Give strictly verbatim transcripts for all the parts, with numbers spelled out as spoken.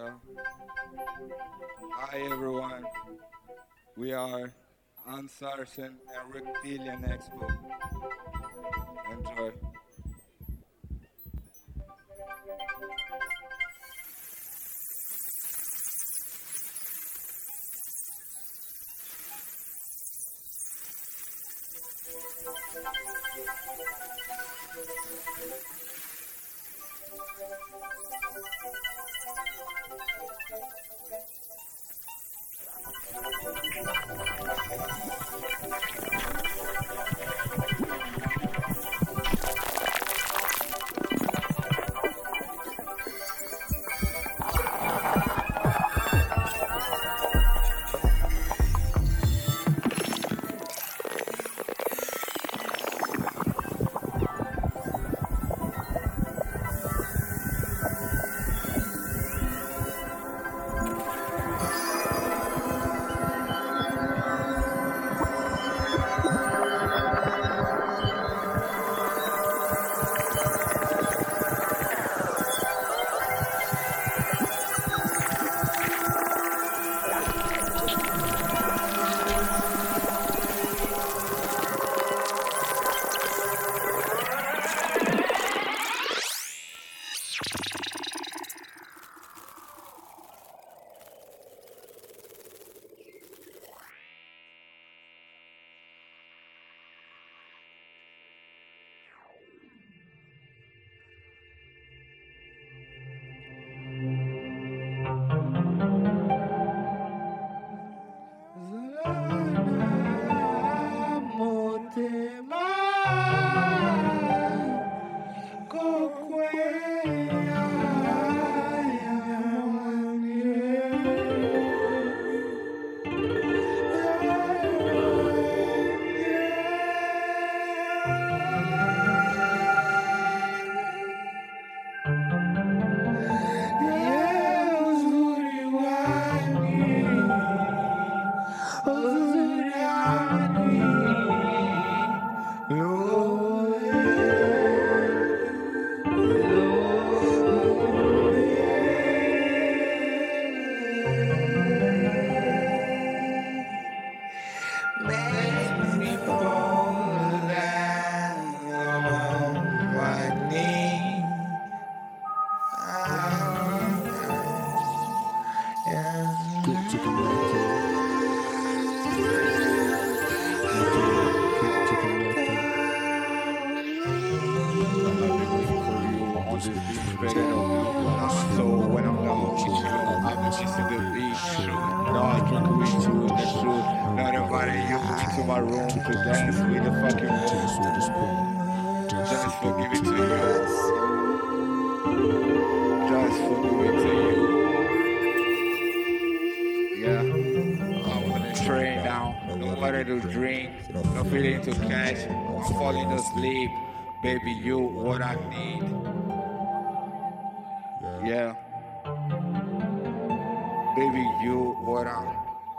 Yeah. Hi everyone. We are Ansarson and Reptilian Expo. Enjoy. I'm not been looking for you on this beach, begging of you. Nah, so when I'm done with you, I'll be missing the beach. Not drinking with you in the truth. Not inviting you into my room to dance with the fucking moon. Just for giving to you. Just for giving to you. Yeah. I'm on the train now. No water to drink. No feeling to catch. I'm falling asleep. Baby, you what I need. Yeah. Baby, you what I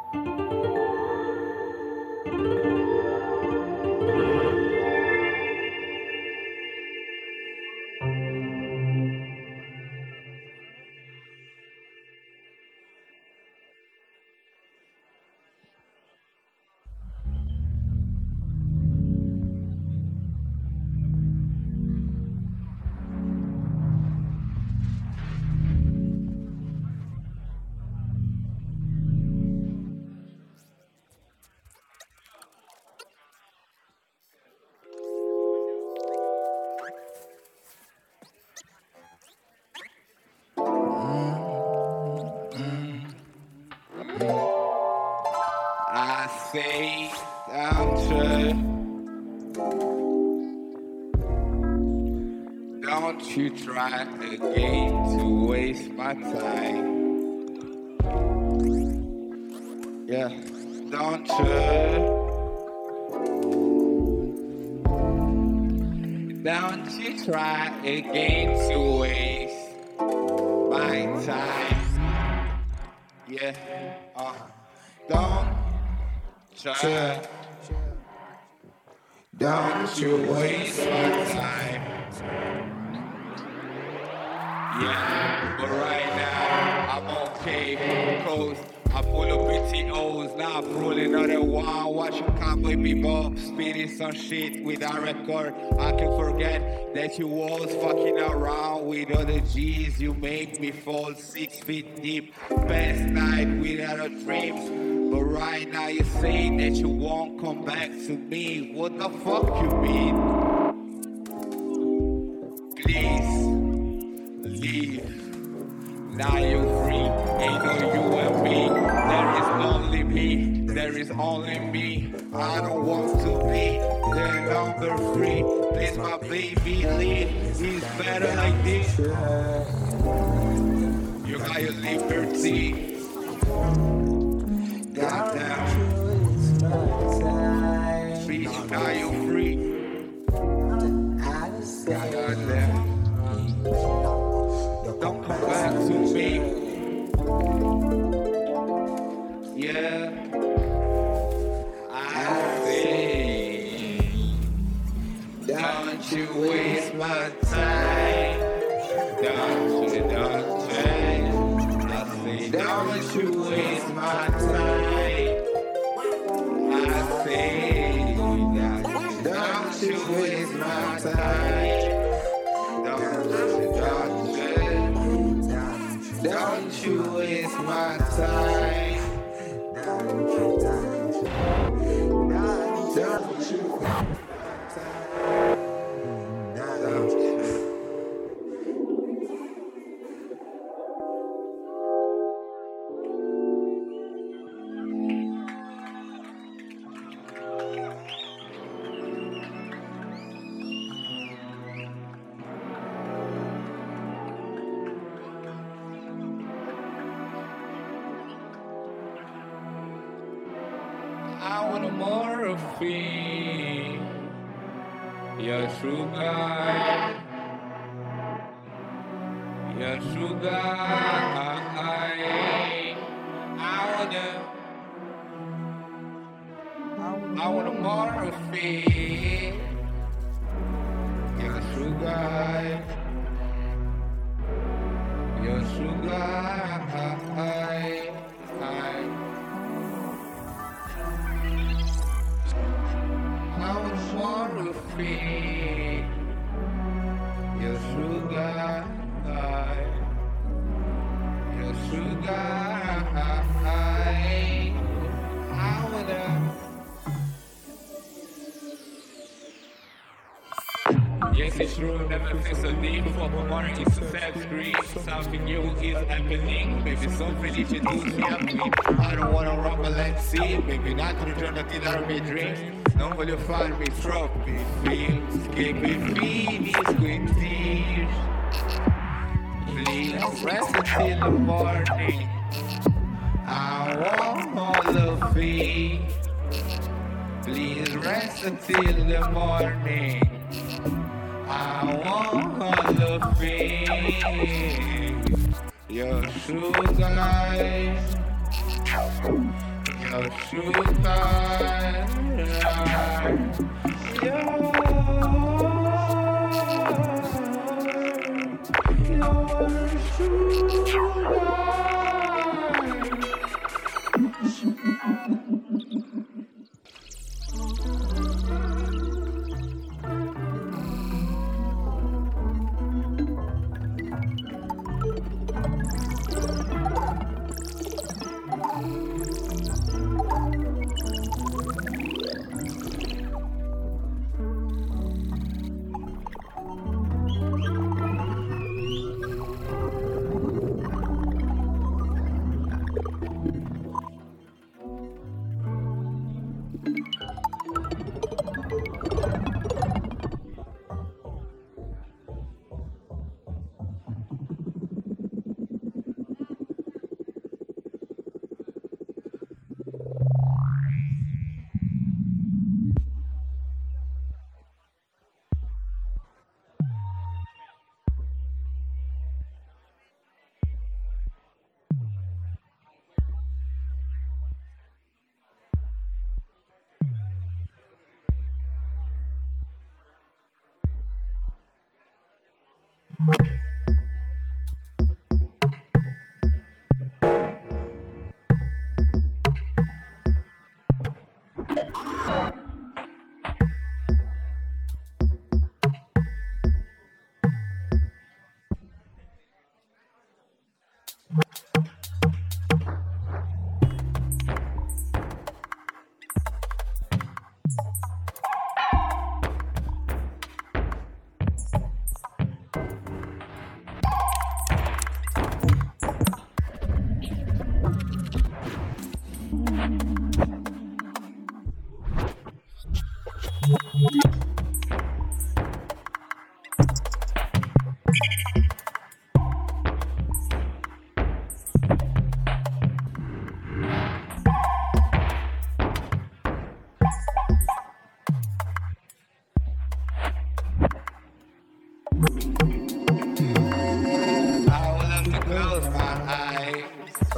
I say don't you, don't you try again to waste my time. Yeah, don't you, don't you try again to waste my time. Yeah, uh, don't try, don't you waste my time. Yeah, but right now I'm okay, cause I'm full of B T Os. Now I'm rolling on the wall, watching cowboy people spitting some shit with a record. I can forget that you was fucking around with other G's. You make me fall six feet deep. Past night without a dreams. But right now you're saying that you won't come back to me. What the fuck you mean? Please leave. Now you're free. Ain't no you and me. There is only me. There is only me. I don't want to be the number three. Please, my baby, leave. It's better like this. You got your liberty. Goddamn. Bitch, now you're free. Goddamn. Don't come back to me. Yeah. I say, don't you waste my time. Don't you, don't you. I say, don't you waste my time. I say, don't you waste my time. Don't you, don't you. Don't you waste my time. Don't you, don't you. Don't you. Don't you. I want more of me, your sugar, your sugar. I, I wanna, I want more of me, your sugar, your sugar. I, I, I was more of me, your sugar, your sugar. I, I wanna. Yes, it's true, never feel so deep. For more is to set screen. Something new is happening. Maybe something that you do to help me. I don't wanna rumble and see. Maybe not to return the things that made dreams. Don't will you find me trophy fields, skipping feeds with tears. Please rest until the morning. I want all of it. Please rest until the morning. I want all of it. Your sugar, your sugar.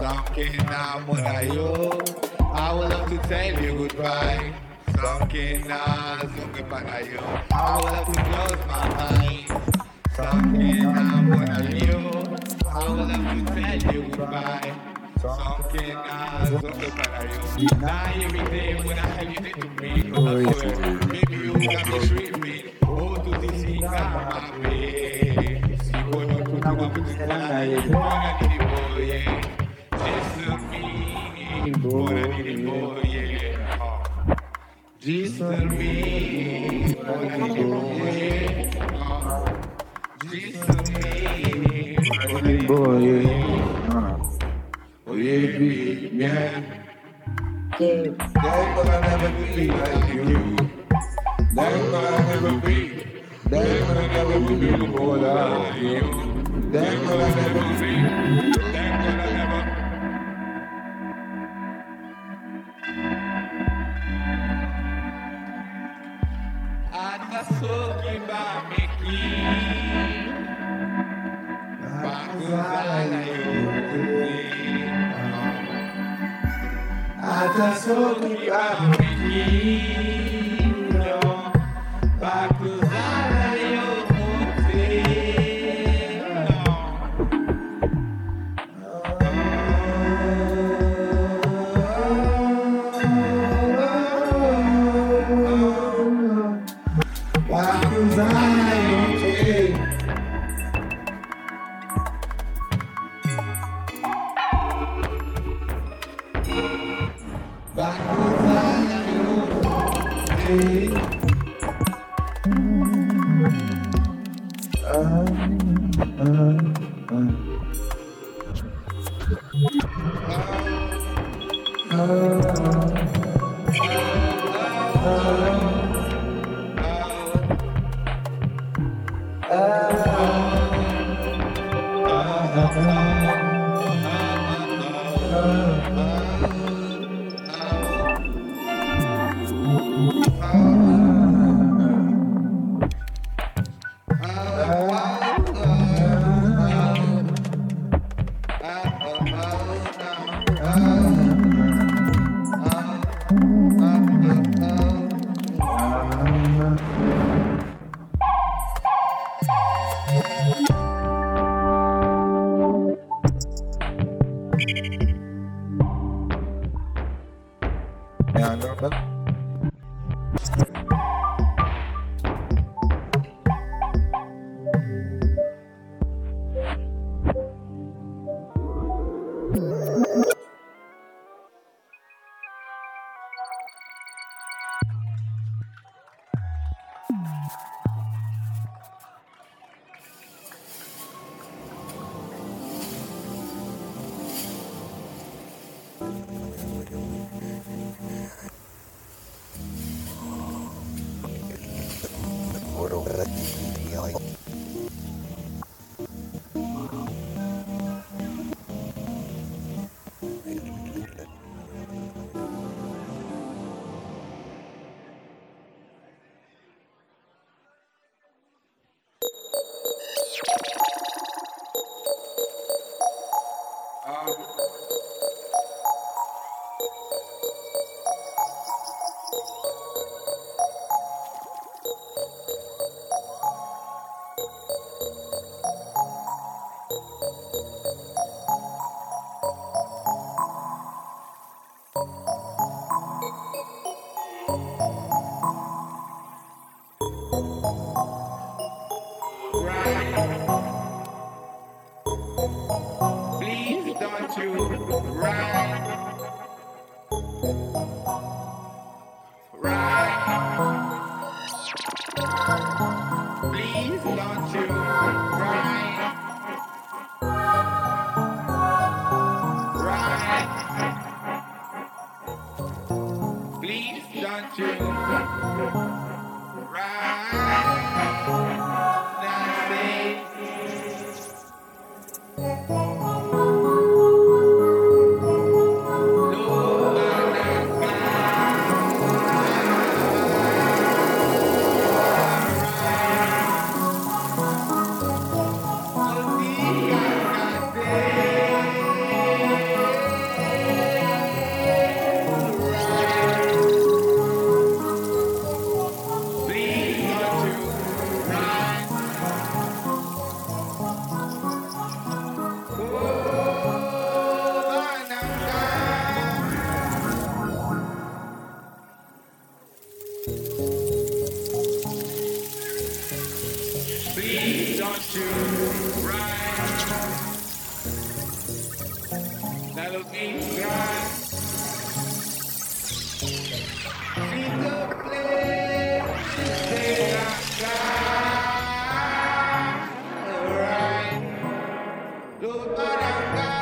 Something I'm gonna you. I would love to tell you goodbye. Something I'm gonna you. I would love to close my eyes. Something I'm gonna you. I would love to tell you goodbye. Something I'm gonna you. Now every day when I have you to me, cause I swear, baby you got me sweeping. Oh, to this thing I'm happy. Si puedo tu tu tu tu buona di boye. Just me, buona di boye. Just me, buona di boye. Just me, buona di boye. Oh yeah, yeah. That's what I never be like you. That's what I never be. That's what I never be before like you. That's what I never be. That's what I never. Até sou que vai me aqui. Bacuzada eu Até sou que vai me aqui. Bacuzada eu Please don't you ride. That'll be right. See the place they are right. Nobody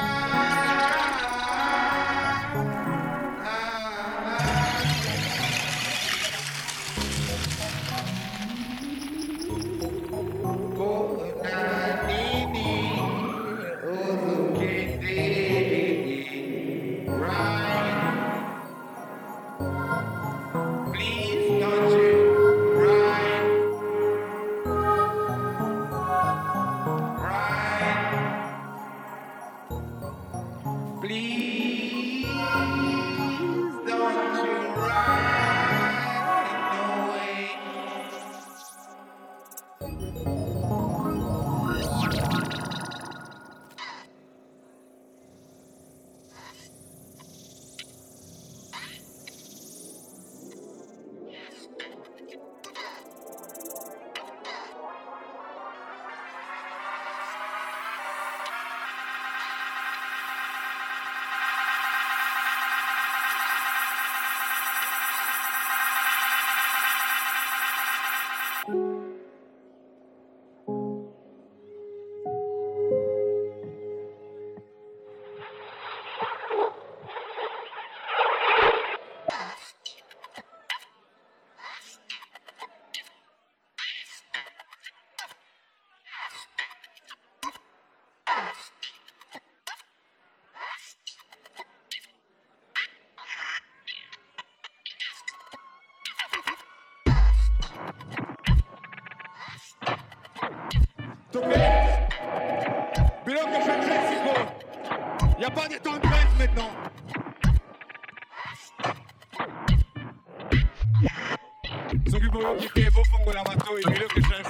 Bilo que je le Mexico. Y a pas de temps de presse maintenant. Sono più buoni che poi pongo la matto e bilo che je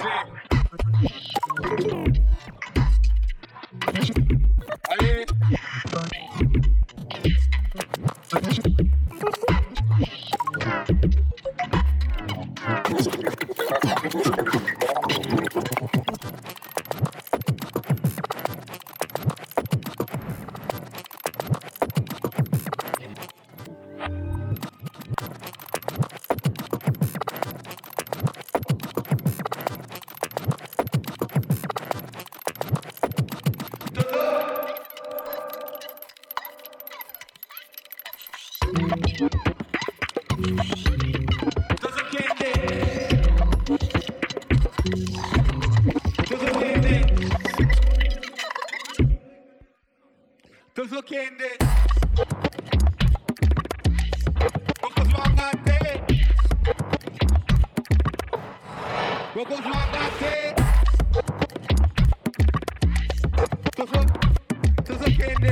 Allez. Tuzo kende. Boko zwangate. Boko zwangate. Tuzo, tuzo kende.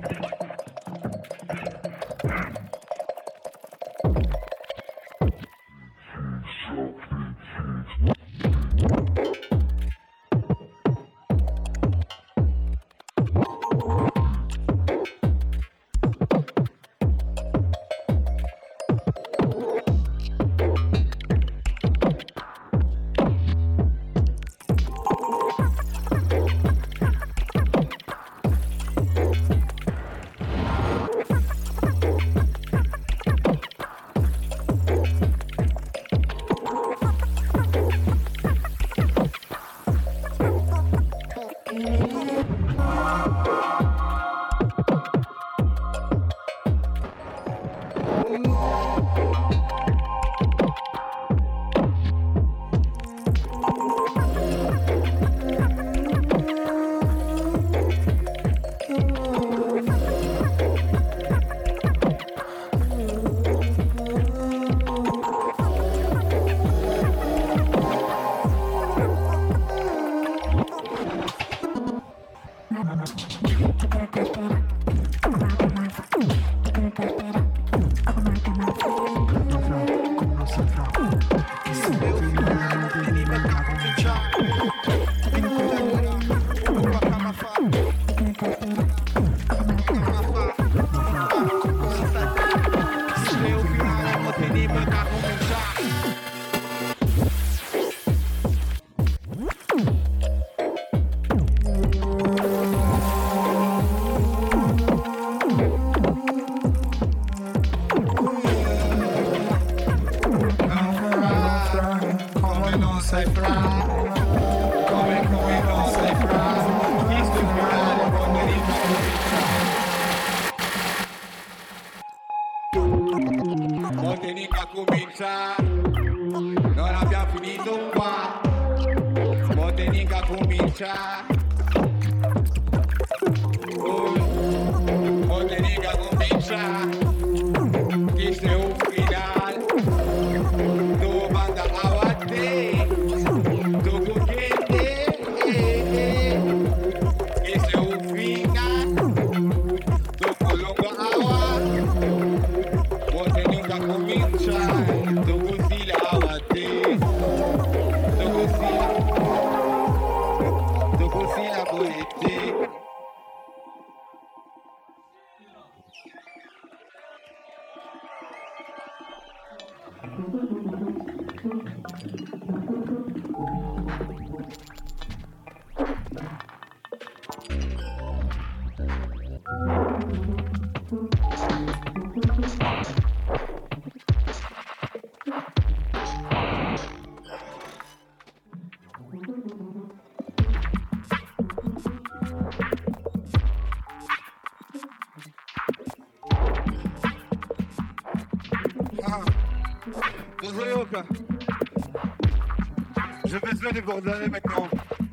J'ai besoin de Bordelais maintenant.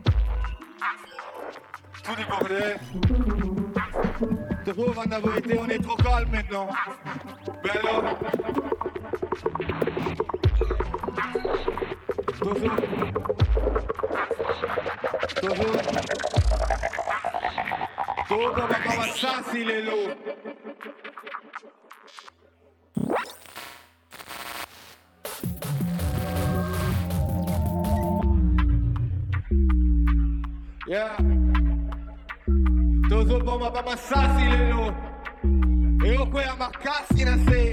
Tout débordé. Trop en avoir été, on est trop calme maintenant. Mais alors. Toujours. Toujours. Toujours, on va commencer ça, s'il est lourd. Yeah. Todo bomba para masasi lelo. Eu ko ya makasi na se.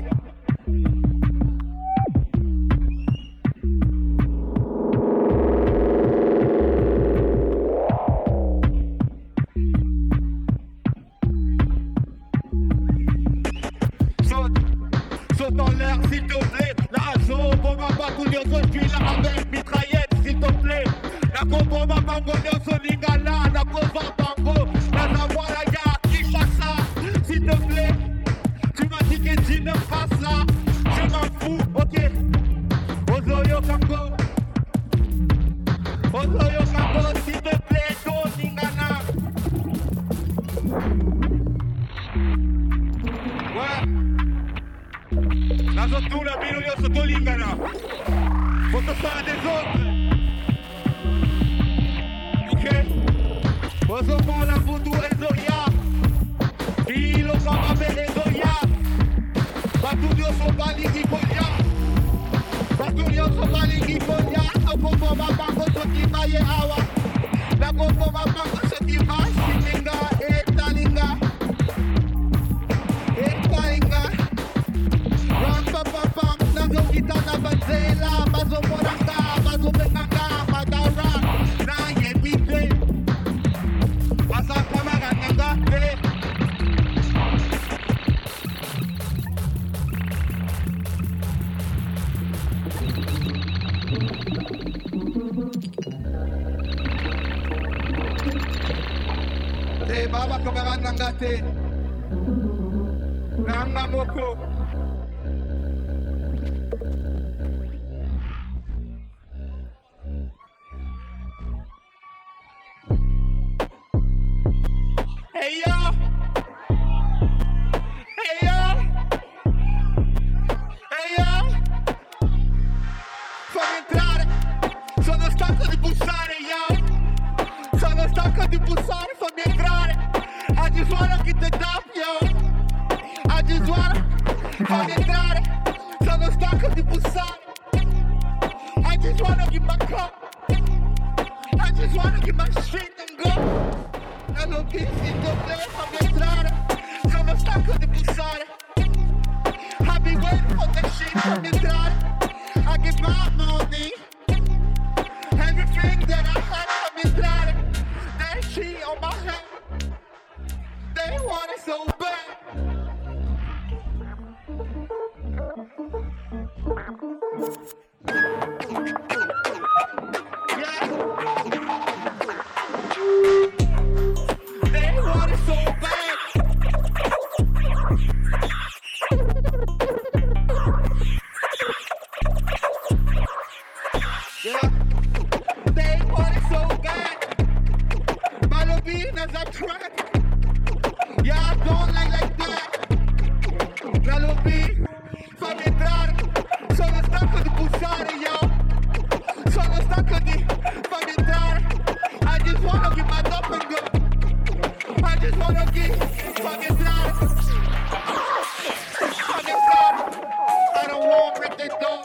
Saute, saute en l'air s'il te plaît. La zone bomba pas curioso, je suis là avec mitraillette s'il te plaît. La combo ma bango nyoso lingala, la combo bango, la nawala ya Kishasa, s'il te plaît. Tu m'as dit que tu ne fasses ça, je m'en fous, ok. Ozoyo Kango, Ozoyo Kango, s'il te plaît, go lingala. Ouais. La zotuna bino yo soto lingala. Faut que ça des autres. Ozo la voodoo ezo ya Hilo kama Venezuela. Batudio so baligi konya. Batudio so baligi konya. Okombo mabango so kimaye awa. Nakombo mabango so kimaye sininga etalinga. Etalinga. Rampa papa nango kita na banzela. Bazo moranga, bazo benganga, madara. Na yebite. Asa kamara nanga eh. Hey, baba kabaran nangate. Nanga moko. Hey yo. Hey yo. Hey yo. Fammi entrare. Sono stanco di bussare, yo. Sono stanco di bussare, fammi entrare. I just wanna get the top, yo. I just wanna fammi entrare. Sono stanco di bussare. I just wanna get my cup. I just wanna get my shit and go. I don't think it's the place, fammi entrare. Sono stanco di bussare. I've been waiting for that shit, fammi entrare. I get my money. Everything that I had, fammi entrare. That shit on my head. They want it so bad. Yeah. They want it so bad. Yeah. They want it so bad. Ballerina's a track. Yeah, I don't like like that. Galopi, fammi entrare. Sono stanco di bussare, yo. Sono stanco di fammi entrare. I just wanna get my up and go. I just wanna get fammi entrare. Fammi entrare. I don't want to break the door.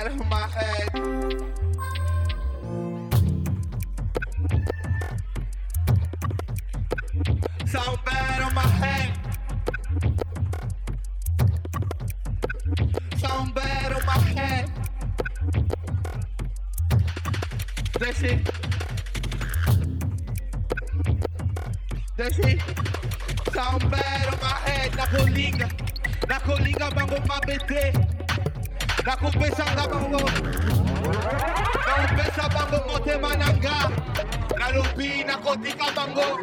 bad on my head. Sound bad on my head. Sound bad on my head. That's it. That's it. Sound bad on my head. Na colinga. Na colinga bango mabete. Na compesa bango. Na compesa bango mote mananga. Na lupi na kotika bango.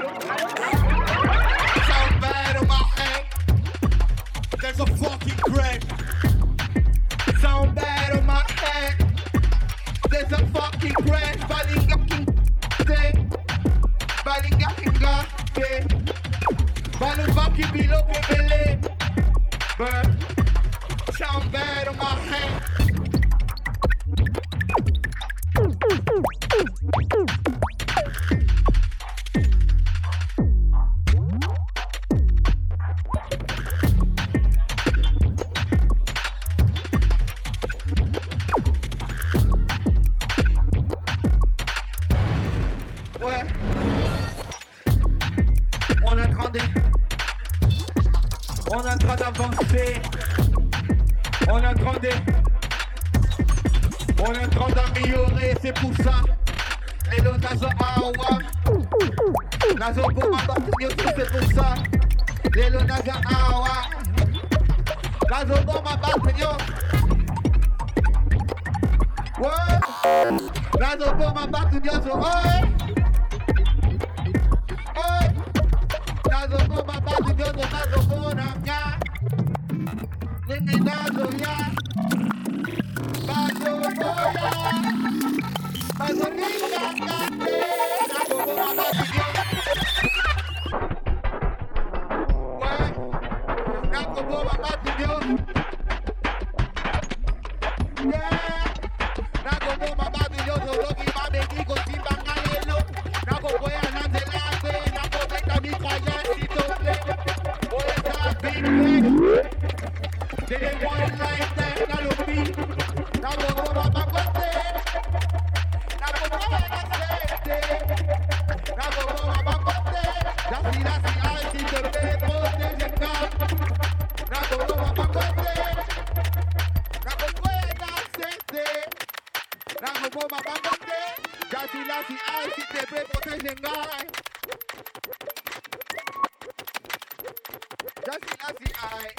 Sound bad on my head. There's a fucking crack. Sound bad on my head. There's a fucking crash. Balinga king day. Balinga kinga day. Balu baki below belly. Burn. Sound bad on my head. On est en train d'avancer, on est en train de, on est en train d'améliorer, c'est pour ça. Les lots nazo awa, nazo boma batunyo, c'est pour ça. Les lots nazo awa, nazo boma batunyo. Ouais, nazo boma batunyo, so ouais, ouais. Nazo boma batunyo, so nazo bona ya. Nini nazo ya, nazo bona. Nazo nina kate, nazo boma batunyo. Ouais, nazo boma batunyo. Yeah, nazo boma batunyo, so loki mame kiko simba ngayelo. Nazo boya nanzelate, nazo beta mitraille, s'il te plaît. Oh, it's a big place. They didn't want it like that, now look me. Now go go back back back there. Now go go back back there. Now go go back back back there. That's the that's the I see the bed postage now. Now go go back back back there. Now go go back there. Now go go back back back there. That's the that's the I see the bed postage now. That's the that's the I.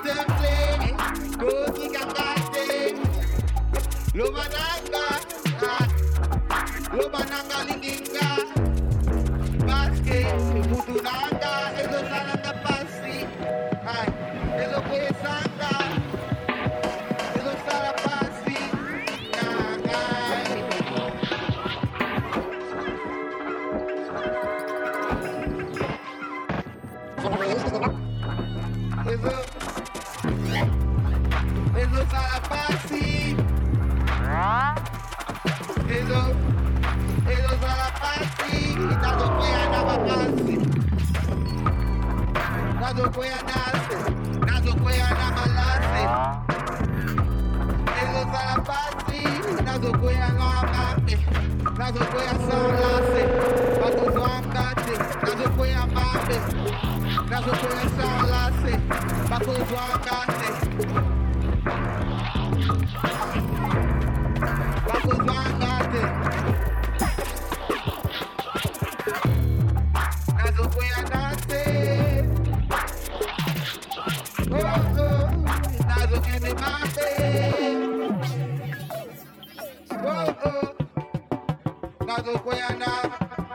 Lumananga, Loba nanga linginga. Baske, mutu nanga, ezo salanga pasi. Ay, ezo kwe sanga. Ezo sala pasi. Nanga. Ezo, ezo sala pasi. Ezo, ezo sala pasi. Nazo kwe anaba pasi. Nazo kwe anase. Nazo kwe anamalase. Ezo sala pasi. Nazo kwe anamame. Nazo kwe asalase. Bato zwangate. Nazo kwe amame. Nazo kwe asalase. Bato zwangate. Bato zwangate. Nazo kwe anase. Oh, oh. Nazo kwe me mate. Oh, oh. Nazo kwe anase.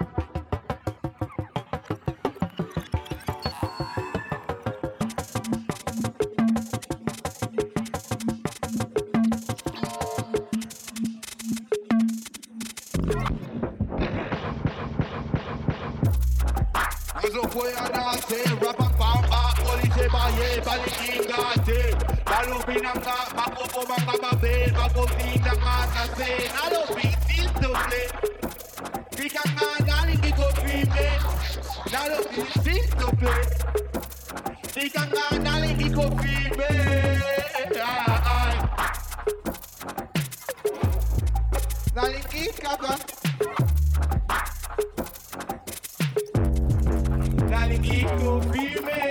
Nazo kwe anase, rapa pamba, polise baye, balikingate. Balubinanga, makopo manga mabe, makofinga ngatase. Nalo bitil doble. Dikanga nalingi kofime. Nalo bitil doble. Dikanga nalingi kofime. Ay, ay. Nalingi kaka. Nalingi kofime.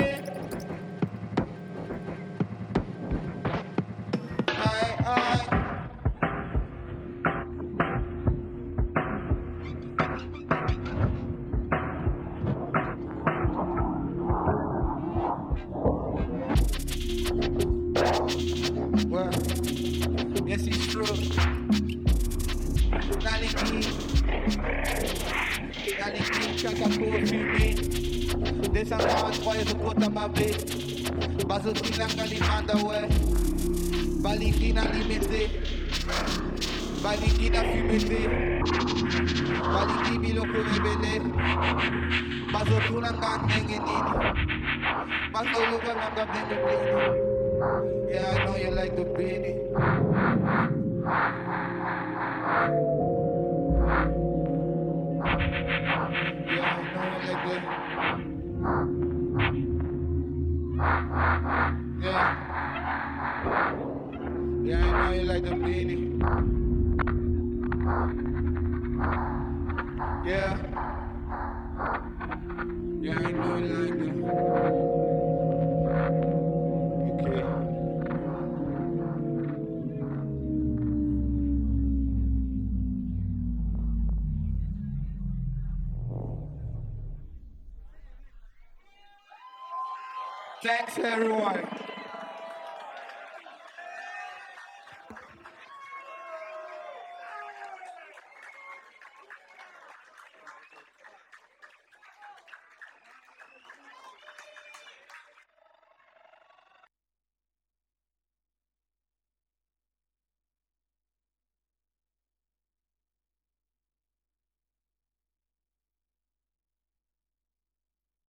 Ay, ay. Well, yes, it's true. Nalingi, nalingi kaka kofime. Descendant, croyez au côté ma bé. Bazo tinanga li manda ouais. Baliki na limité. Baliki na fumité. Baliki biloko rebele. Bazo tunanga nenge nini. Bazo luka nanga nenge nini. Yeah, I know you like the beanie. Yeah, I know you like the. Yeah. Yeah, I know you like the beanie. Yeah. Yeah, I know you like the. Okay. Thanks everyone.